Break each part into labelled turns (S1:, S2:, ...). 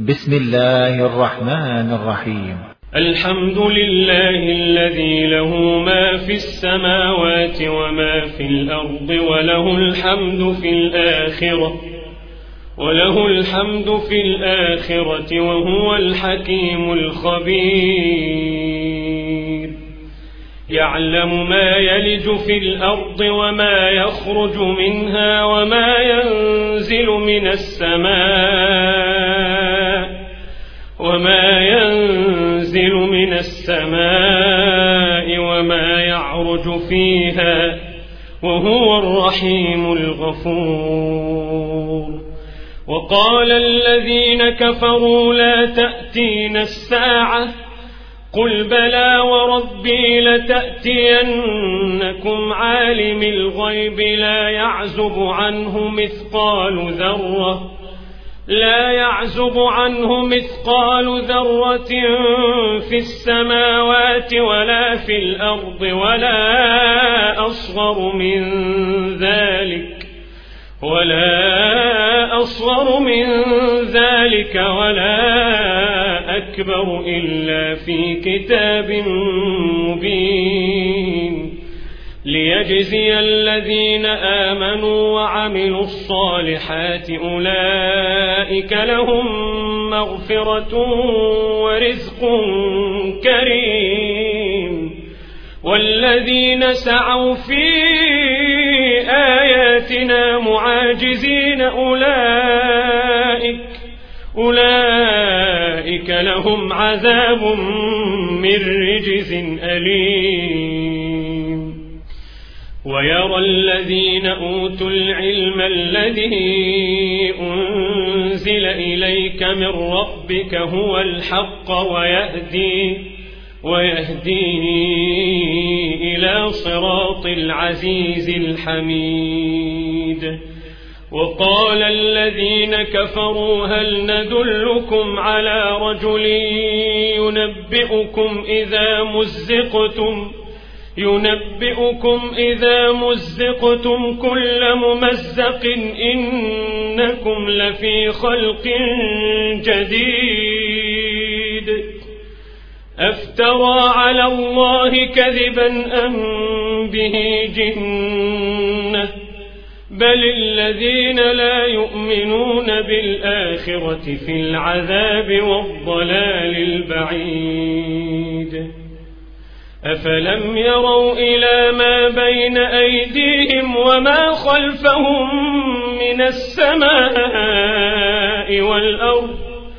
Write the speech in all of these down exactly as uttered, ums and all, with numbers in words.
S1: بسم الله الرحمن الرحيم.
S2: الحمد لله الذي له ما في السماوات وما في الأرض وله الحمد في الآخرة وله الحمد في الآخرة وهو الحكيم الخبير. يعلم ما يلج في الأرض وما يخرج منها وما ينزل من السماء وما ينزل من السماء وما يعرج فيها وهو الرحيم الغفور. وقال الذين كفروا لا تأتينا الساعة قل بلى وربي لتأتينكم عالم الغيب لا يعزب عنه مثقال ذرة لا يعزب عنه مثقال ذرة في السماوات ولا في الأرض ولا أصغر من ذلك ولا أصغر من ذلك ولا أكبر إلا في كتاب مبين ليجزي الذين آمنوا وعملوا الصالحات أولئك لهم مغفرة ورزق كريم. والذين سعوا في آياتنا معاجزين أولئك أولئك لهم عذاب من رجز أليم. ويرى الذين أوتوا العلم الذي أنزل إليك من ربك هو الحق ويهدي ويهدي إلى صراط العزيز الحميد. وقال الذين كفروا هل ندلكم على رجل ينبئكم إذا مزقتم ينبئكم إذا مزقتم كل ممزق إنكم لفي خلق جديد أفترى على الله كذبا أم به جنة بل الذين لا يؤمنون بالآخرة في العذاب والضلال البعيد. أفلم يروا إلى ما بين أيديهم وما خلفهم من السماء والأرض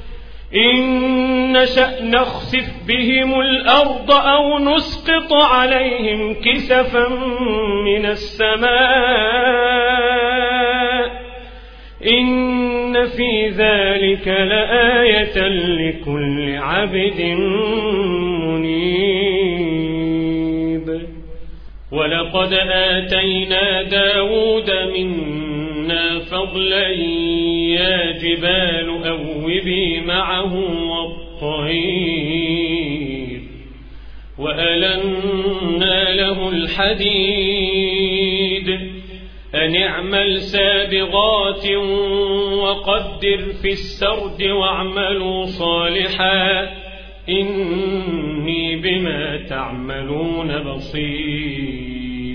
S2: إن نشأ نخسف بهم الأرض أو نسقط عليهم كسفا من السماء إن في ذلك لآية لكل عبد منيب. ولقد آتينا داود منا فضلا يا جبال أوبي معه والطير وألنا له الحديد أن اعمل سابغات وقدر في السرد واعملوا صالحا إني بما تعملون بصير.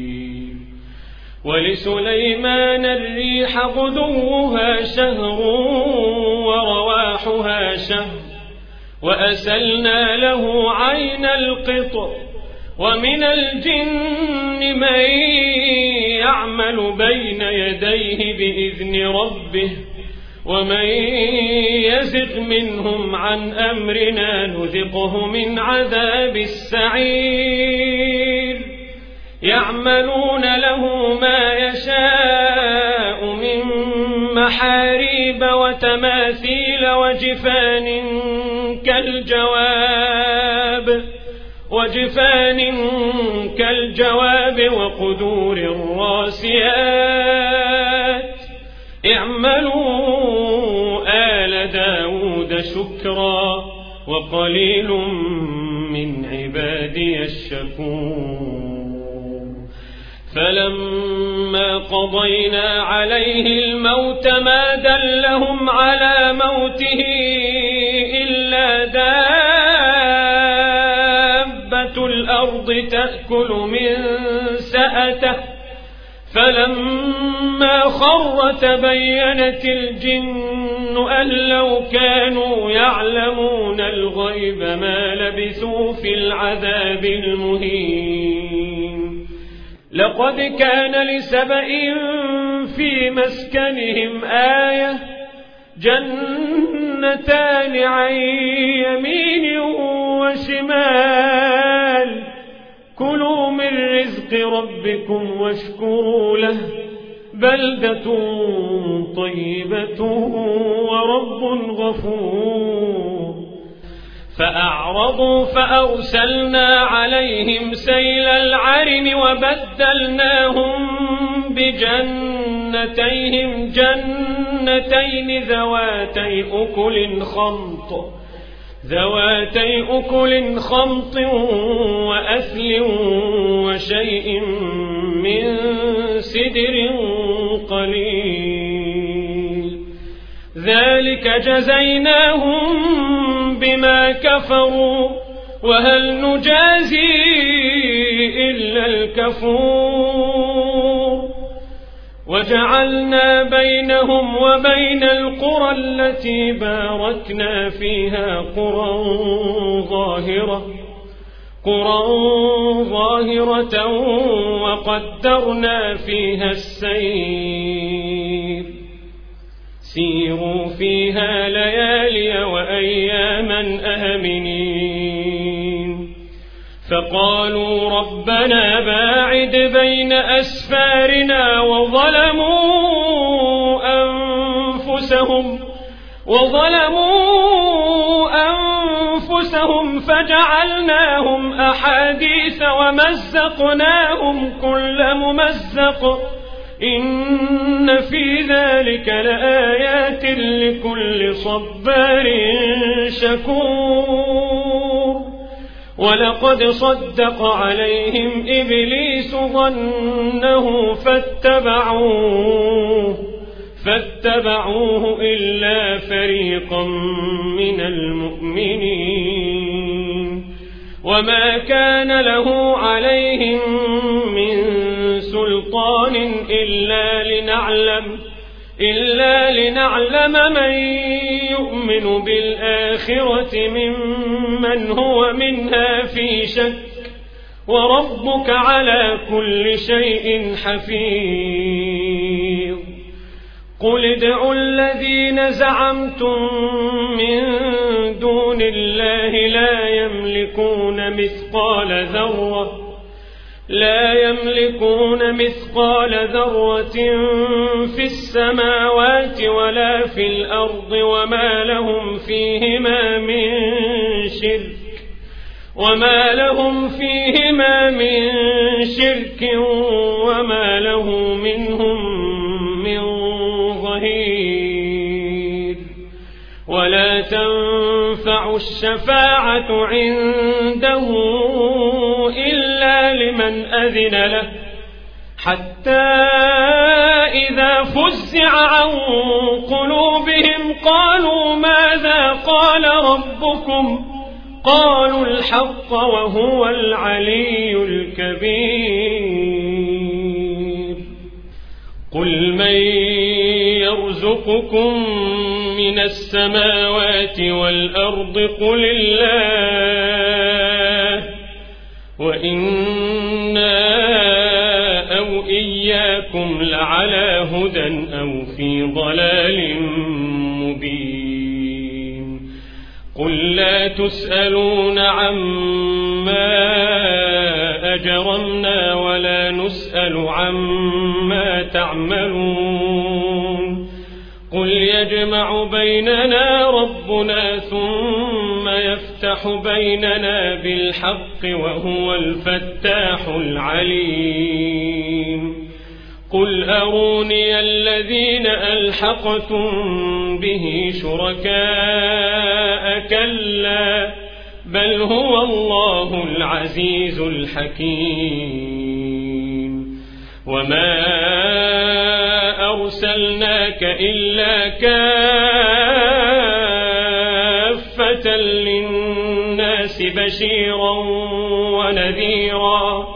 S2: ولسليمان الريح غدوها شهر ورواحها شهر وأسلنا له عين القطر ومن الجن من يعمل بين يديه بإذن ربه ومن يزغ منهم عن أمرنا نذقه من عذاب السعير. يعملون له ما يشاء من محاريب وتماثيل وجفان كالجواب وجفان كالجواب وقدور الراسيات اعملوا آل داود شكرا وقليل من عبادي الشكور. فلما قضينا عليه الموت ما دلهم على موته الأرض تأكل من سأته فلما خر تبينت الجن أن لو كانوا يعلمون الغيب ما لبثوا في العذاب المهين. لقد كان لسبإ في مسكنهم آية جنتان عن يمين وشمال كلوا من رزق ربكم واشكروا له بلدة طيبة ورب غفور. فأعرضوا فأرسلنا عليهم سيل العرم وبدلناهم بجنتيهم جنتين ذواتي أكل خمط ذواتي أكل خمط وأثل وشيء من سدر قليل ذلك جزيناهم بما كفروا وهل نجازي إلا الكفور. وجعلنا بينهم وبين القرى التي باركنا فيها قرى ظاهرة قرى ظاهرة وقدرنا فيها السير سيروا فيها ليالي وأياما آمنين. فقالوا ربنا باعد بين أسفارنا وظلموا أنفسهم وظلموا أنفسهم فجعلناهم أحاديث ومزقناهم كل ممزق إن في ذلك لآيات لكل صبار شكور. ولقد صدق عليهم إبليس ظنه فاتبعوه فاتبعوه إلا فريقا من المؤمنين وما كان له عليهم من سلطان إلا لنعلم إلا لنعلم من يؤمن بالآخرة ممن هو منها في شك وربك على كل شيء حفيظ. قل ادعوا الذين زعمتم من دون الله لا يملكون مثقال ذرة لا يملكون مثقال ذرة في السماوات ولا في الأرض وما لهم فيهما من شرك وما لهم فيهما من شرك وما له منهم من ظهير. ولا تنفع الشفاعة عنده إلا لمن أذن له حتى إذا فزع عن قلوبهم قالوا ماذا قال ربكم قالوا الحق وهو العلي الكبير. قل من يرزقكم من السماوات والأرض قل الله وإنا أو إياكم لعلى هدى أو في ضلال مبين. قل لا تسألون عما أجرمنا ولا نسأل عما تعملون. قل يجمع بيننا ربنا ثم يفتح بيننا بالحق وهو الفتاح العليم. قل أروني الذين ألحقتم به شركاء كلا بل هو الله العزيز الحكيم. وما أرسلناك إلا كافة كافة للناس بشيرا ونذيرا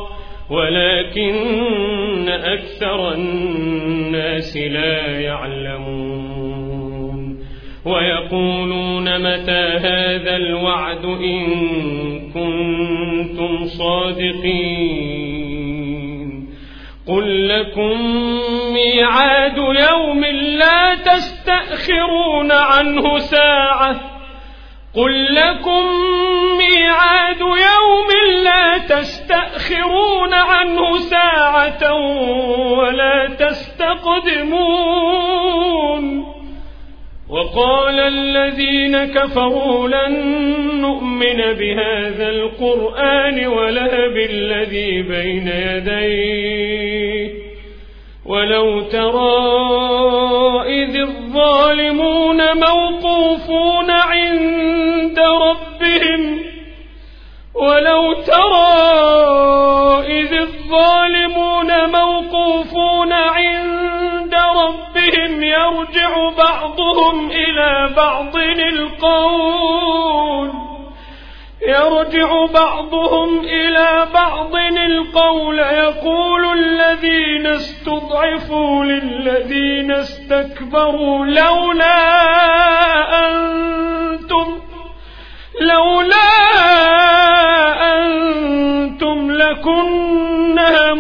S2: ولكن أكثر الناس لا يعلمون ويقولون متى هذا الوعد إن كنتم صادقين قل لكم ميعاد يوم لا تستأخرون عنه ساعة قل لكم ميعاد يوم لا تستأخرون عنه ساعة ولا تستقدمون وقال الذين كفروا لن نؤمن بهذا القرآن ولا بالذي بين يديه ولو ترى إذ الظالمون موقوفون عند ربهم ولو ترى إذ الظالمون موقوفون عند ربهم يرجع بعضهم إلى بعض القول يرجع بعضهم إلى بعض القول يقول الذين استضعفوا للذين استكبروا لولا أنتم لولا أنتم لكنا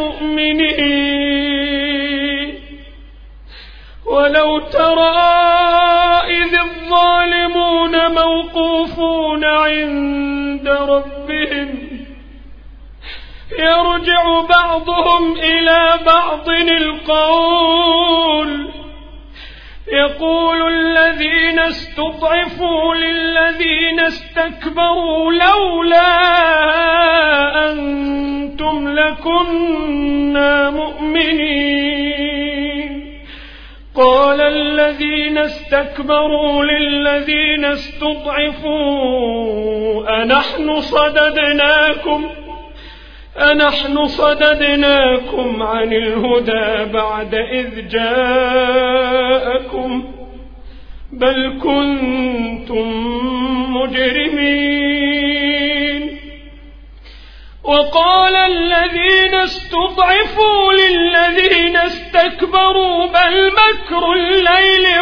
S2: مؤمنين ولو ترى إذ الظالمون موقوفون عند ربهم يرجع بعضهم إلى بعض القول يقول الذين استضعفوا للذين استكبروا لولا أنتم لكنا مؤمنين قال الذين استكبروا للذين استضعفوا أنحن صددناكم أنحن صددناكم عن الهدى بعد إذ جاءكم بل كنتم مجرمين وقال الذين استضعفوا للذين استكبروا بل مكر الليل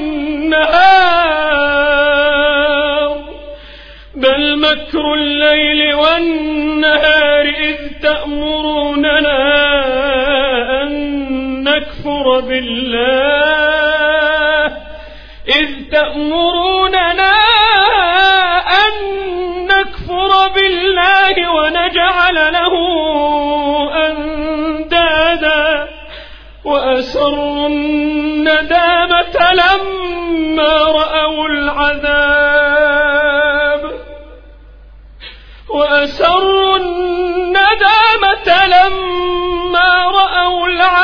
S2: والنهار بل مكر الليل والنهار إذ تأمروننا أن نكفر بالله إذ تأمروننا أن نكفر بالله ونجعل له أندادا وأسروا الندامة لما رأوا العذاب وأسروا الندامة لما رأوا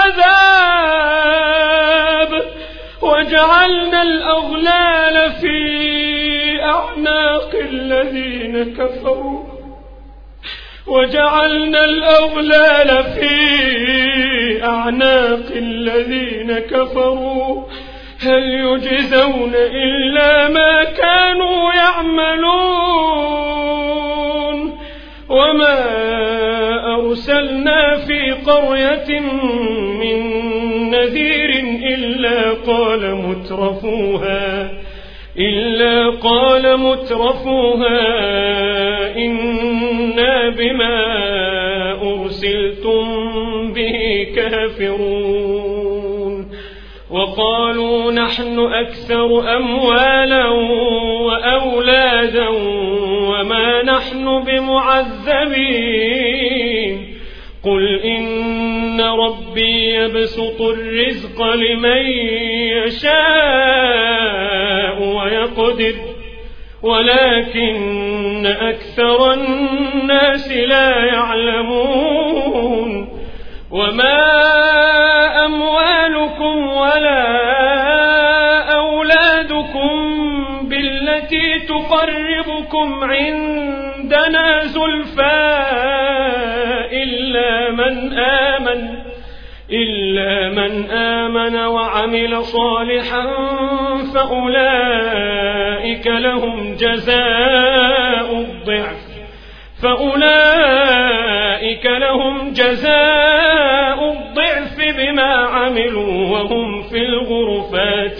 S2: العذاب وجعلنا الأغلال في أعناق الذين كفروا وجعلنا الأغلال في أعناق الذين كفروا هل يجزون إلا ما كانوا يعملون وما أرسلنا في قرية من نذير إلا قال مترفوها إلا قال مترفوها إنا بما أرسلتم به كافرون وقالوا نحن أكثر أموالا وأولادا وما نحن بمعذبين قل إن ربي يبسط الرزق لمن يشاء ويقدر ولكن أكثر الناس لا يعلمون وما أموالكم ولا أولادكم بالتي تقربكم عندنا زلفى إلا من آمن إلا من آمن وعمل صالحا فأولئك لهم جزاء الضعف فأولئك لهم جزاء الضعف بما عملوا وهم في الغرفات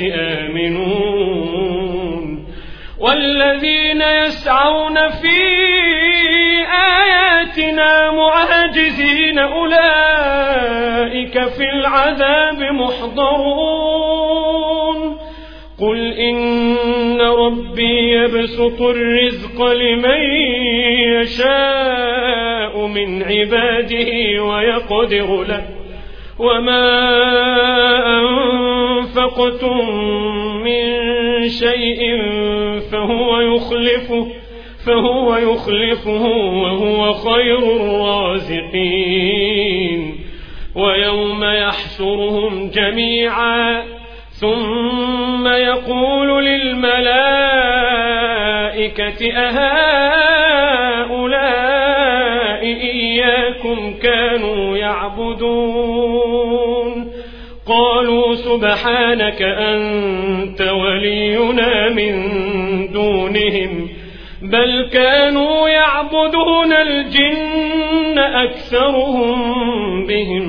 S2: آمنون والذين يسعون في آياتنا معاجزين أولئك في العذاب محضرون قل إن ربي يبسط الرزق لمن يشاء من عباده ويقدر له وما أنفقتم من شيء فهو يخلفه فهو يخلفه وهو خير الرازقين ويوم يحشرهم جميعا ثم يقول للملائكة أهؤلاء إياكم كانوا يعبدون قالوا سبحانك أنت ولينا من دونهم بل كانوا يعبدون الجن أكثرهم بهم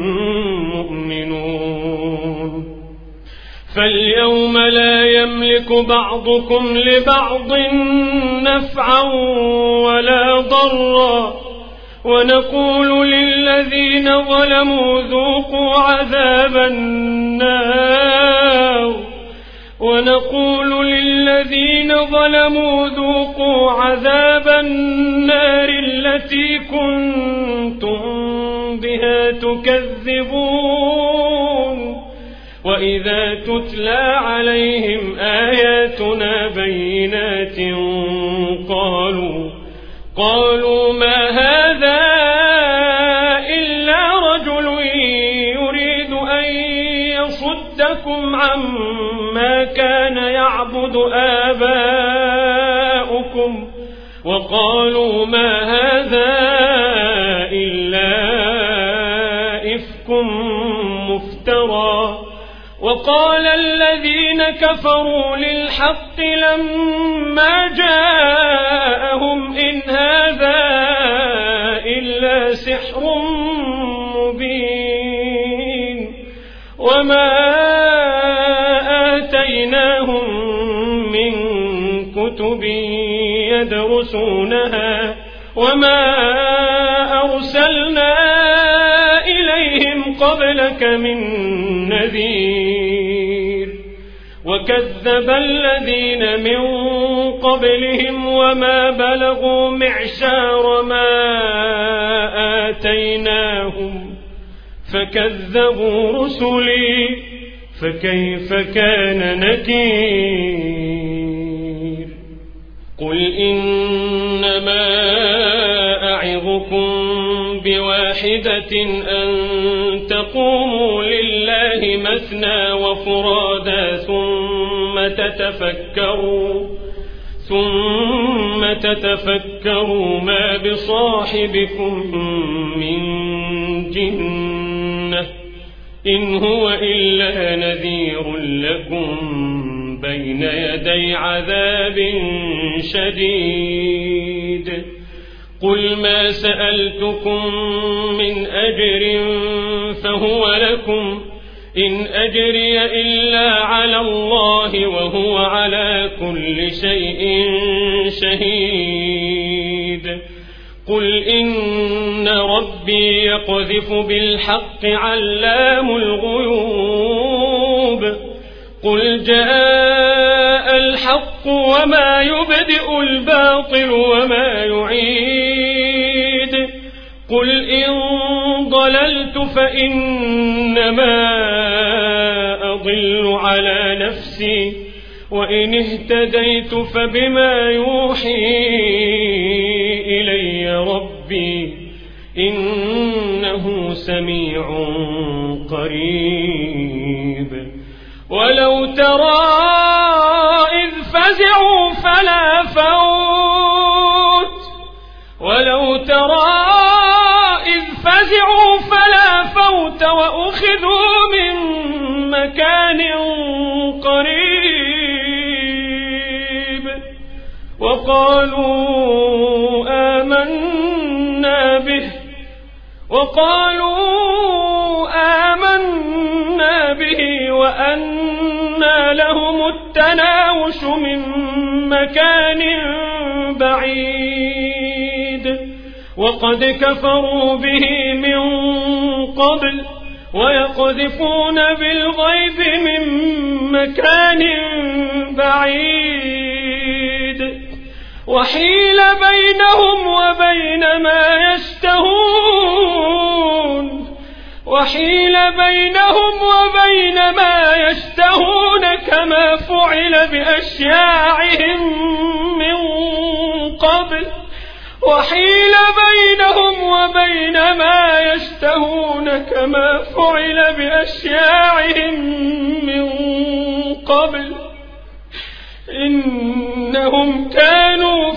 S2: مؤمنون فاليوم لا يملك بعضكم لبعض نفعا ولا ضرا ونقول للذين ظلموا ذوقوا عذاب النار ونقول للذين ظلموا ذوقوا عذاب النار التي كنتم بها تكذبون وإذا تتلى عليهم آياتنا بينات قالوا قالوا ما هذا إلا رجل يريد أن يصدكم عما كان يعبد آباؤكم وقالوا ما هذا إلا إفك مفترى وقال الذين كفروا للحق لما جاءهم إن هذا إلا سحر مبين وما آتيناهم من كتب يدرسونها وما أرسلنا إليهم قبلك من نذير وكذب الذين من قبلهم وما بلغوا معشار ما آتيناهم فكذبوا رسلي فكيف كان نكير قل إنما أعظكم بواحدة أن تقوموا لله مثنى وفرادا ثم تتفكروا ثم تتفكروا ما بصاحبكم من جنة إن هو إلا نذير لكم بين يدي عذاب شديد قل ما سألتكم من أجر فهو لكم إن أجري إلا على الله وهو على كل شيء شهيد قل إن ربي يقذف بالحق علام الغيوب قل جاء الحق وما يبدئ الباطل وما يعيد قل إن ضللت فإنما أضل على نفسي وإن اهتديت فبما يوحي إلي ربي إنه سميع قريب ولو ترى إذ فزعوا فلا فوت ولو ترى إذ فزعوا فلا فوت وأخذوا وقالوا آمنا به وقالوا آمنا به وأنى لهم التناوش من مكان بعيد وقد كفروا به من قبل ويقذفون بالغيب من مكان بعيد وحيل بينهم وبين ما يشتهون وحيل بينهم وبين ما يشتهون كما فعل بأشياعهم من قبل وحيل بينهم وبين ما يشتهون كما فعل بأشياعهم من قبل إنهم كانوا